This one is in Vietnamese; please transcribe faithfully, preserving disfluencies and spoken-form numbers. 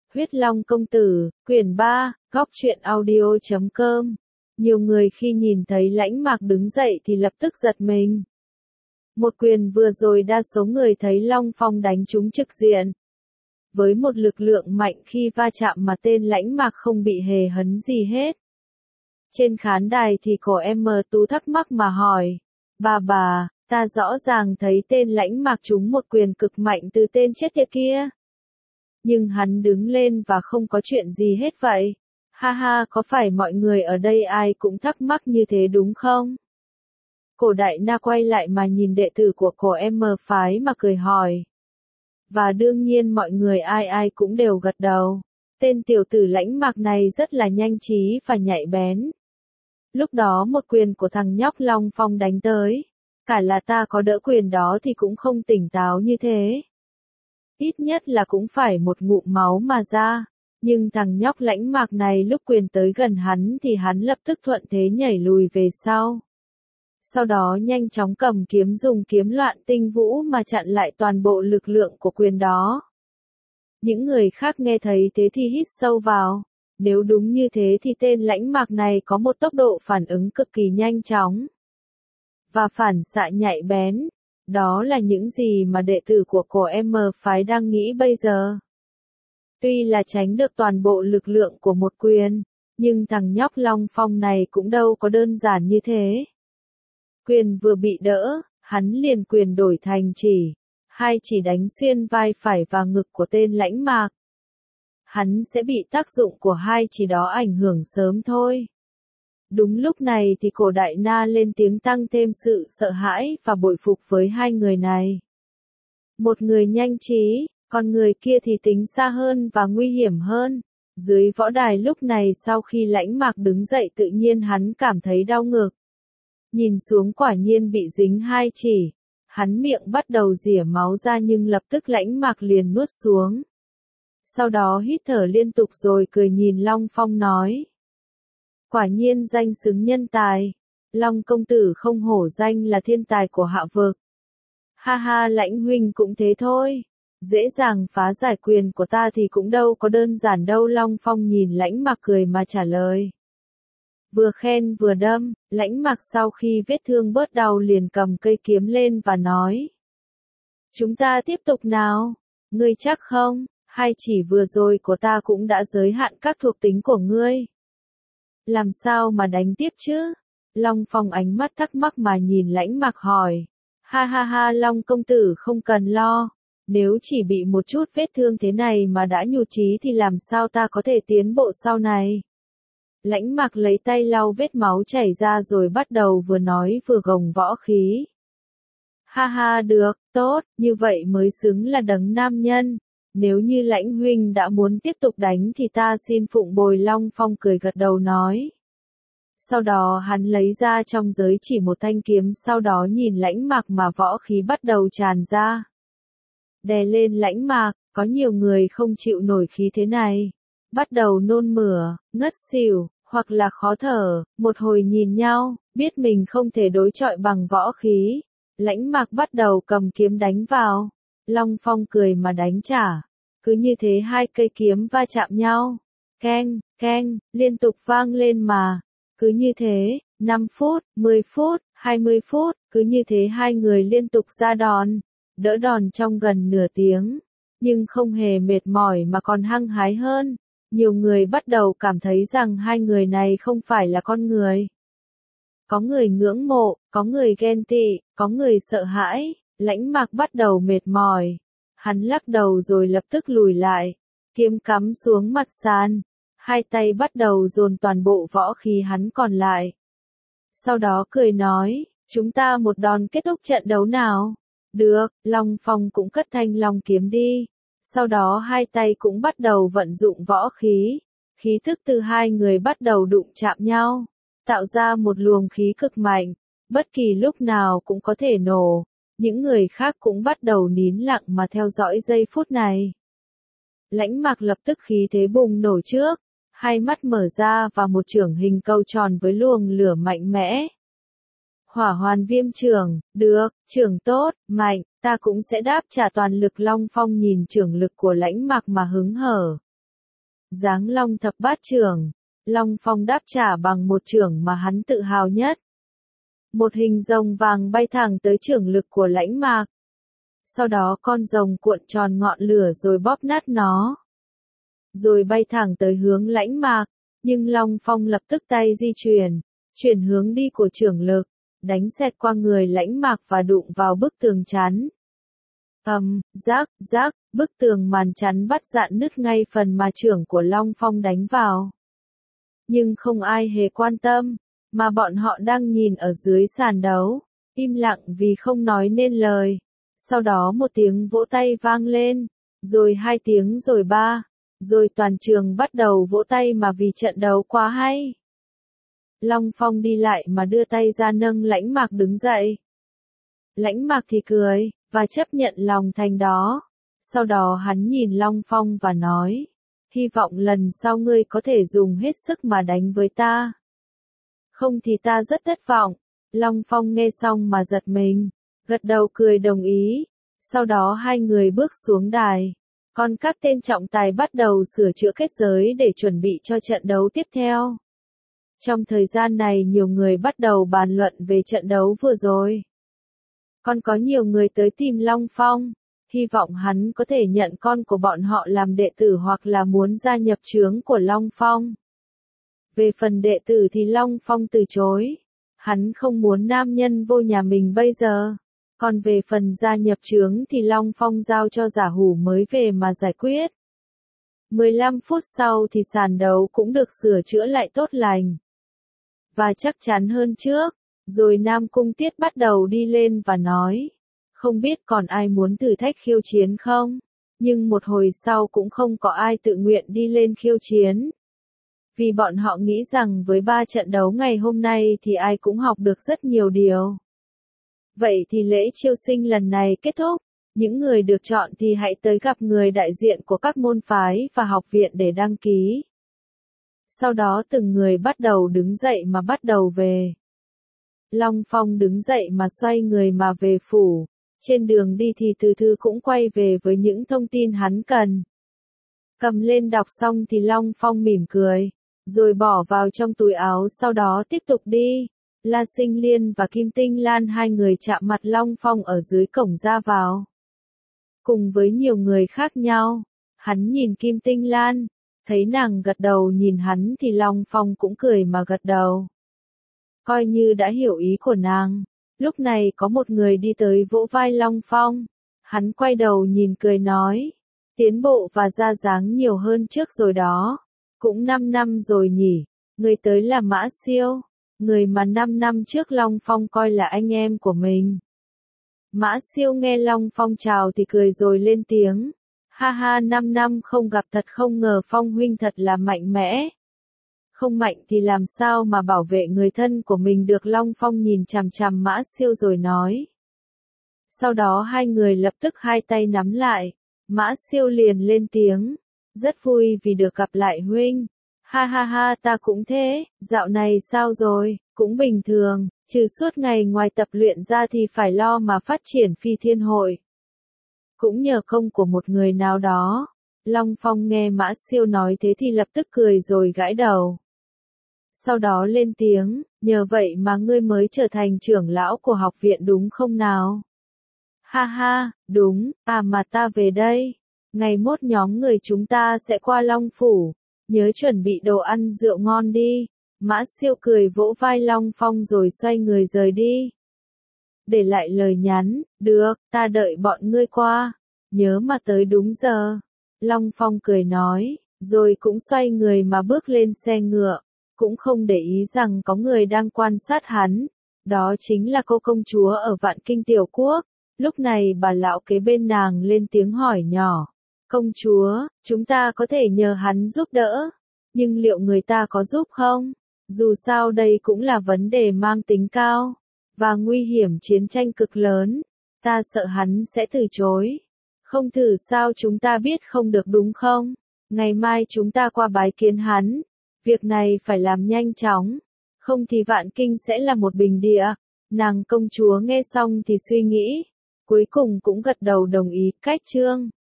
Huyết Long Công Tử, quyển ba, góc truyện audio chấm com. Nhiều người khi nhìn thấy Lãnh Mạc đứng dậy thì lập tức giật mình. Một quyền vừa rồi đa số người thấy Long Phong đánh trúng trực diện. Với một lực lượng mạnh khi va chạm mà tên Lãnh Mạc không bị hề hấn gì hết. Trên khán đài thì cô em Tú thắc mắc mà hỏi. Bà bà, ta rõ ràng thấy tên Lãnh Mạc trúng một quyền cực mạnh từ tên chết tiệt kia. Nhưng hắn đứng lên và không có chuyện gì hết vậy. Ha ha, có phải mọi người ở đây ai cũng thắc mắc như thế đúng không? Cổ Đại Na quay lại mà nhìn đệ tử của cổ em phái mà cười hỏi. Và đương nhiên mọi người ai ai cũng đều gật đầu. Tên tiểu tử Lãnh Mạc này rất là nhanh trí và nhạy bén. Lúc đó một quyền của thằng nhóc Long Phong đánh tới. Cả là ta có đỡ quyền đó thì cũng không tỉnh táo như thế. Ít nhất là cũng phải một ngụm máu mà ra. Nhưng thằng nhóc Lãnh Mạc này lúc quyền tới gần hắn thì hắn lập tức thuận thế nhảy lùi về sau. Sau đó nhanh chóng cầm kiếm dùng kiếm loạn tinh vũ mà chặn lại toàn bộ lực lượng của quyền đó. Những người khác nghe thấy thế thì hít sâu vào. Nếu đúng như thế thì tên Lãnh Mạc này có một tốc độ phản ứng cực kỳ nhanh chóng. Và phản xạ nhạy bén. Đó là những gì mà đệ tử của cổ em phái đang nghĩ bây giờ. Tuy là tránh được toàn bộ lực lượng của một quyền, nhưng thằng nhóc Long Phong này cũng đâu có đơn giản như thế. Quyền vừa bị đỡ, hắn liền quyền đổi thành chỉ, hai chỉ đánh xuyên vai phải và ngực của tên Lãnh Mạc. Hắn sẽ bị tác dụng của hai chỉ đó ảnh hưởng sớm thôi. Đúng lúc này thì cổ Đại Na lên tiếng tăng thêm sự sợ hãi và bội phục với hai người này. Một người nhanh trí, còn người kia thì tính xa hơn và nguy hiểm hơn. Dưới võ đài lúc này sau khi Lãnh Mạc đứng dậy tự nhiên hắn cảm thấy đau ngực. Nhìn xuống quả nhiên bị dính hai chỉ. Hắn miệng bắt đầu rỉa máu ra nhưng lập tức Lãnh Mạc liền nuốt xuống. Sau đó hít thở liên tục rồi cười nhìn Long Phong nói. Quả nhiên danh xứng nhân tài. Long công tử không hổ danh là thiên tài của hạ vực. Ha ha, Lãnh huynh cũng thế thôi. Dễ dàng phá giải quyền của ta thì cũng đâu có đơn giản đâu. Long Phong nhìn Lãnh Mạc cười mà trả lời. Vừa khen vừa đâm, Lãnh Mạc sau khi vết thương bớt đau liền cầm cây kiếm lên và nói. Chúng ta tiếp tục nào. Ngươi chắc không, hai chỉ vừa rồi của ta cũng đã giới hạn các thuộc tính của ngươi. Làm sao mà đánh tiếp chứ? Long Phong ánh mắt thắc mắc mà nhìn Lãnh Mạc hỏi. Ha ha ha, Long công tử không cần lo. Nếu chỉ bị một chút vết thương thế này mà đã nhụt chí thì làm sao ta có thể tiến bộ sau này? Lãnh Mạc lấy tay lau vết máu chảy ra rồi bắt đầu vừa nói vừa gồng võ khí. Ha ha, được, tốt, như vậy mới xứng là đấng nam nhân. Nếu như Lãnh huynh đã muốn tiếp tục đánh thì ta xin phụng bồi. Long Phong cười gật đầu nói. Sau đó hắn lấy ra trong giới chỉ một thanh kiếm, sau đó nhìn Lãnh Mạc mà võ khí bắt đầu tràn ra. Đè lên Lãnh Mạc, có nhiều người không chịu nổi khí thế này. Bắt đầu nôn mửa, ngất xỉu, hoặc là khó thở, một hồi nhìn nhau, biết mình không thể đối chọi bằng võ khí. Lãnh Mạc bắt đầu cầm kiếm đánh vào. Long Phong cười mà đánh trả. Cứ như thế hai cây kiếm va chạm nhau. Keng, keng, liên tục vang lên mà. Cứ như thế, năm phút, mười phút, hai mươi phút, cứ như thế hai người liên tục ra đòn. Đỡ đòn trong gần nửa tiếng. Nhưng không hề mệt mỏi mà còn hăng hái hơn. Nhiều người bắt đầu cảm thấy rằng hai người này không phải là con người. Có người ngưỡng mộ, có người ghen tị, có người sợ hãi. Lãnh Mạc bắt đầu mệt mỏi. Hắn lắc đầu rồi lập tức lùi lại. Kiếm cắm xuống mặt sàn. Hai tay bắt đầu dồn toàn bộ võ khí hắn còn lại. Sau đó cười nói, chúng ta một đòn kết thúc trận đấu nào? Được, Long Phong cũng cất thanh long kiếm đi. Sau đó hai tay cũng bắt đầu vận dụng võ khí. Khí thức từ hai người bắt đầu đụng chạm nhau. Tạo ra một luồng khí cực mạnh. Bất kỳ lúc nào cũng có thể nổ. Những người khác cũng bắt đầu nín lặng mà theo dõi giây phút này. Lãnh Mạc lập tức khí thế bùng nổ trước. Hai mắt mở ra và một chưởng hình cầu tròn với luồng lửa mạnh mẽ. Hỏa hoàn viêm chưởng, được, chưởng tốt, mạnh, ta cũng sẽ đáp trả toàn lực. Long Phong nhìn chưởng lực của Lãnh Mạc mà hứng hở. giáng long thập bát chưởng. Long Phong đáp trả bằng một chưởng mà hắn tự hào nhất. Một hình rồng vàng bay thẳng tới chưởng lực của Lãnh Mạc. Sau đó con rồng cuộn tròn ngọn lửa rồi bóp nát nó. Rồi bay thẳng tới hướng Lãnh Mạc, nhưng Long Phong lập tức tay di chuyển, chuyển hướng đi của chưởng lực, đánh xẹt qua người Lãnh Mạc và đụng vào bức tường chắn. Ầm, rác, rác, bức tường màn chắn bắt dạn nứt ngay phần mà chưởng của Long Phong đánh vào. Nhưng không ai hề quan tâm, mà bọn họ đang nhìn ở dưới sàn đấu, im lặng vì không nói nên lời. Sau đó một tiếng vỗ tay vang lên, rồi hai tiếng rồi ba, rồi toàn trường bắt đầu vỗ tay mà vì trận đấu quá hay. Long Phong đi lại mà đưa tay ra nâng Lãnh Mạc đứng dậy. Lãnh Mạc thì cười, và chấp nhận lòng thành đó. Sau đó hắn nhìn Long Phong và nói, hy vọng lần sau ngươi có thể dùng hết sức mà đánh với ta. Không thì ta rất thất vọng. Long Phong nghe xong mà giật mình, gật đầu cười đồng ý. Sau đó hai người bước xuống đài. Còn các tên trọng tài bắt đầu sửa chữa kết giới để chuẩn bị cho trận đấu tiếp theo. Trong thời gian này nhiều người bắt đầu bàn luận về trận đấu vừa rồi. Còn có nhiều người tới tìm Long Phong, hy vọng hắn có thể nhận con của bọn họ làm đệ tử hoặc là muốn gia nhập chướng của Long Phong. Về phần đệ tử thì Long Phong từ chối. Hắn không muốn nam nhân vô nhà mình bây giờ. Còn về phần gia nhập chướng thì Long Phong giao cho Giả Hủ mới về mà giải quyết. mười lăm phút sau thì sàn đấu cũng được sửa chữa lại tốt lành. Và chắc chắn hơn trước. Rồi Nam Cung Tiết bắt đầu đi lên và nói. Không biết còn ai muốn thử thách khiêu chiến không? Nhưng một hồi sau cũng không có ai tự nguyện đi lên khiêu chiến. Vì bọn họ nghĩ rằng với ba trận đấu ngày hôm nay thì ai cũng học được rất nhiều điều. Vậy thì lễ chiêu sinh lần này kết thúc. Những người được chọn thì hãy tới gặp người đại diện của các môn phái và học viện để đăng ký. Sau đó từng người bắt đầu đứng dậy mà bắt đầu về. Long Phong đứng dậy mà xoay người mà về phủ. Trên đường đi thì từ từ cũng quay về với những thông tin hắn cần. Cầm lên đọc xong thì Long Phong mỉm cười, rồi bỏ vào trong túi áo sau đó tiếp tục đi. La Sinh Liên và Kim Tinh Lan hai người chạm mặt Long Phong ở dưới cổng ra vào. Cùng với nhiều người khác nhau, hắn nhìn Kim Tinh Lan, thấy nàng gật đầu nhìn hắn thì Long Phong cũng cười mà gật đầu. Coi như đã hiểu ý của nàng. Lúc này có một người đi tới vỗ vai Long Phong. Hắn quay đầu nhìn cười nói. Tiến bộ và ra dáng nhiều hơn trước rồi đó. Cũng năm năm rồi nhỉ. Người tới là Mã Siêu. Người mà năm năm trước Long Phong coi là anh em của mình. Mã Siêu nghe Long Phong chào thì cười rồi lên tiếng. Ha ha, năm năm không gặp thật không ngờ Phong huynh thật là mạnh mẽ. Không mạnh thì làm sao mà bảo vệ người thân của mình được. Long Phong nhìn chằm chằm Mã Siêu rồi nói. Sau đó hai người lập tức hai tay nắm lại. Mã Siêu liền lên tiếng. Rất vui vì được gặp lại huynh. Ha ha ha, ta cũng thế, dạo này sao rồi, cũng bình thường, trừ suốt ngày ngoài tập luyện ra thì phải lo mà phát triển phi thiên hội. Cũng nhờ công của một người nào đó. Long Phong nghe Mã Siêu nói thế thì lập tức cười rồi gãi đầu. Sau đó lên tiếng, nhờ vậy mà ngươi mới trở thành trưởng lão của học viện đúng không nào? Ha ha, đúng, à mà ta về đây. Ngày mốt nhóm người chúng ta sẽ qua Long Phủ. Nhớ chuẩn bị đồ ăn rượu ngon đi. Mã Siêu cười vỗ vai Long Phong rồi xoay người rời đi. Để lại lời nhắn, được, ta đợi bọn ngươi qua. Nhớ mà tới đúng giờ. Long Phong cười nói, rồi cũng xoay người mà bước lên xe ngựa. Cũng không để ý rằng có người đang quan sát hắn. Đó chính là cô công chúa ở Vạn Kinh Tiểu Quốc. Lúc này bà lão kế bên nàng lên tiếng hỏi nhỏ. Công chúa, chúng ta có thể nhờ hắn giúp đỡ. Nhưng liệu người ta có giúp không? Dù sao đây cũng là vấn đề mang tính cao. Và nguy hiểm chiến tranh cực lớn. Ta sợ hắn sẽ từ chối. Không thử sao chúng ta biết không được đúng không? Ngày mai chúng ta qua bái kiến hắn. Việc này phải làm nhanh chóng. Không thì Vạn Kinh sẽ là một bình địa. Nàng công chúa nghe xong thì suy nghĩ. Cuối cùng cũng gật đầu đồng ý. Cách chương